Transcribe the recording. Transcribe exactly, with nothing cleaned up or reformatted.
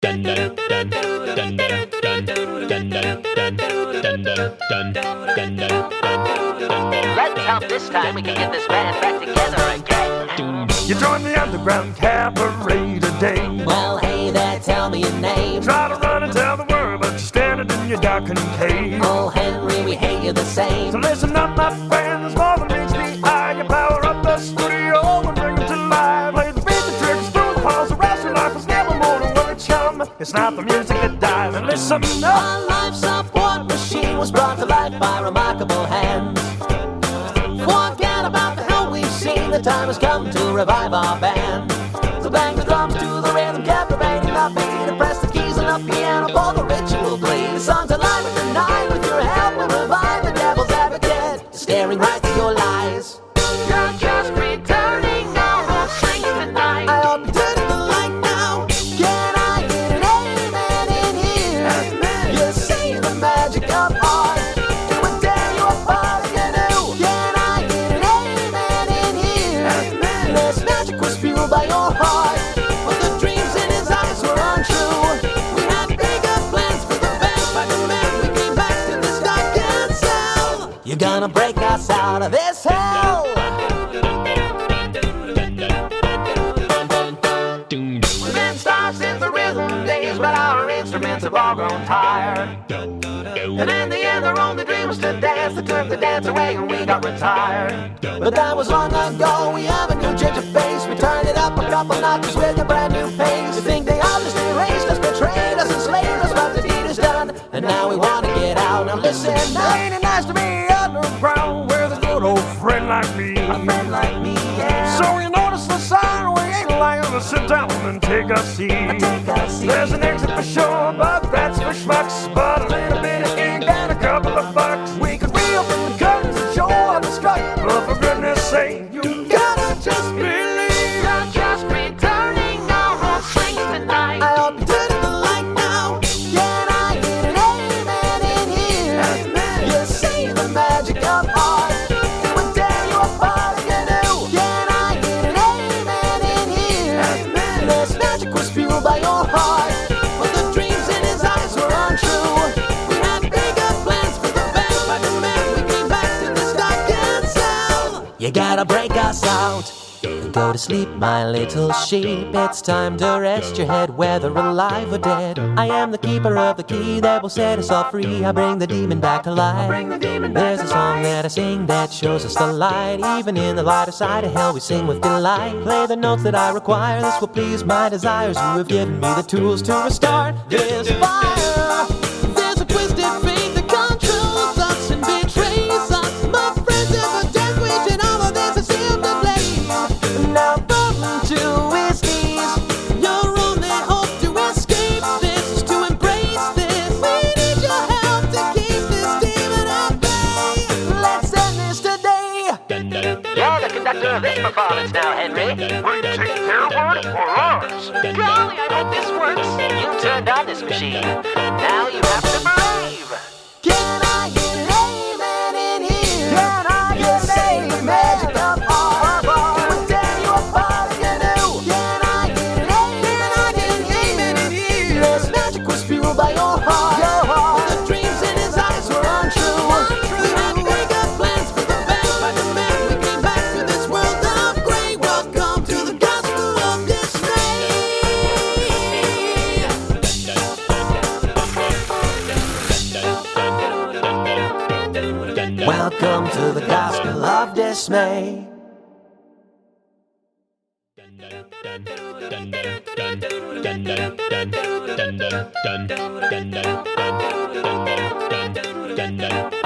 Dun dun dun dun dun dun dun dun dun dun dun dun dun dun. Let's hope this time we can get this band back together again. You join the underground cabaret today. Well, hey there, tell me your name. Try to run and tell the world, but you're standing in your darkened cave. Oh, Henry, we hate you the same. So listen up, my friends, more than meets the eye. You power up the studio and bring them to life. Play the beat, the tricks, through the halls, the rest of life was never more than word chum. It's not the music that dies, and listen up. Our life support machine was brought to life by remarkable hands. Forget about the hell we've seen, the time has come to revive our band. So bang the drums to the rhythm, captivating the beat, and press the keys on the piano for the ritual bleed. The song's alive with the night, with your help we'll revive the devil's advocate, staring right to your lies. You're just returning our whole strings tonight. I hope you're turning the light now. Can I get an amen in here? Amen. You're saying the magic of art. It would tear you apart if you knew. Can I get an amen in here? Amen. This magic was fueled by your heart, but the dreams in his eyes were untrue. We had bigger plans for the band, but the man we came back to this darkened cell. You're gonna break us out of this hell. We've been stars since the rhythm days, but our instruments have all grown tired. And in the end, our only dream was to dance. They took the dance away and we got retired. But that was long ago. We have a new change of pace. We turned it up a couple notches with a brand new pace. You think they all just erased us, betrayed us, enslaved us, but the deed is done, and now we want to get out. Now listen up. Ain't it nice to be underground with a good old friend like me? A friend like me, yeah. So you notice the sign, we ain't lying to sit down and take a seat. Take a seat. There's an exit for sure, but that's for schmucks. But a little bit of ink and a couple of bucks. We could reopen the curtains and show all the strut. But for goodness sake, you gotta just believe. You're just returning our whole strings tonight. I hope you're turning the light now. Can I get an amen in here? Amen. You're saying the magic of art. It would tear you apart if you knew. Can I get an amen in here? Amen. This magic was fueled by your heart, but the dreams in his eyes were untrue. We had bigger plans for the band, but the man we came back to this darkened cell. You gotta break us out. Go to sleep, my little sheep. It's time to rest your head, whether alive or dead. I am the keeper of the key that will set us all free. I bring the demon back alive. There's a song that I sing that shows us the light. Even in the lighter side of hell, we sing with delight. Play the notes that I require. This will please my desires. You have given me the tools to restart this fire. There's a twisted fate that controls us and betrays us. My friends ever death waging all of this is him to blame. Now falling to his knees, your only hope to escape this is to embrace this. We need your help to keep this demon at bay. Let's end this today. You're the conductor of this performance now, Henry. We take their word for ours. Golly, I hope this works. You turned on this machine. Now you have to believe. Can I get an amen in here? Can I get an amen? Magic of art. It would tear you apart if you knew. Can I get an amen? Can I get an amen in here? This magic was fueled by your heart. Your heart. But the dreams in his eyes were untrue. We had bigger plans for the band, but the man we came back to this world of gray. Welcome to the gospel of dismay. Welcome to the gospel of dismay. Dun dun dun dun dun dun dun dun dun dun dun dun dun dun dun dun dun dun.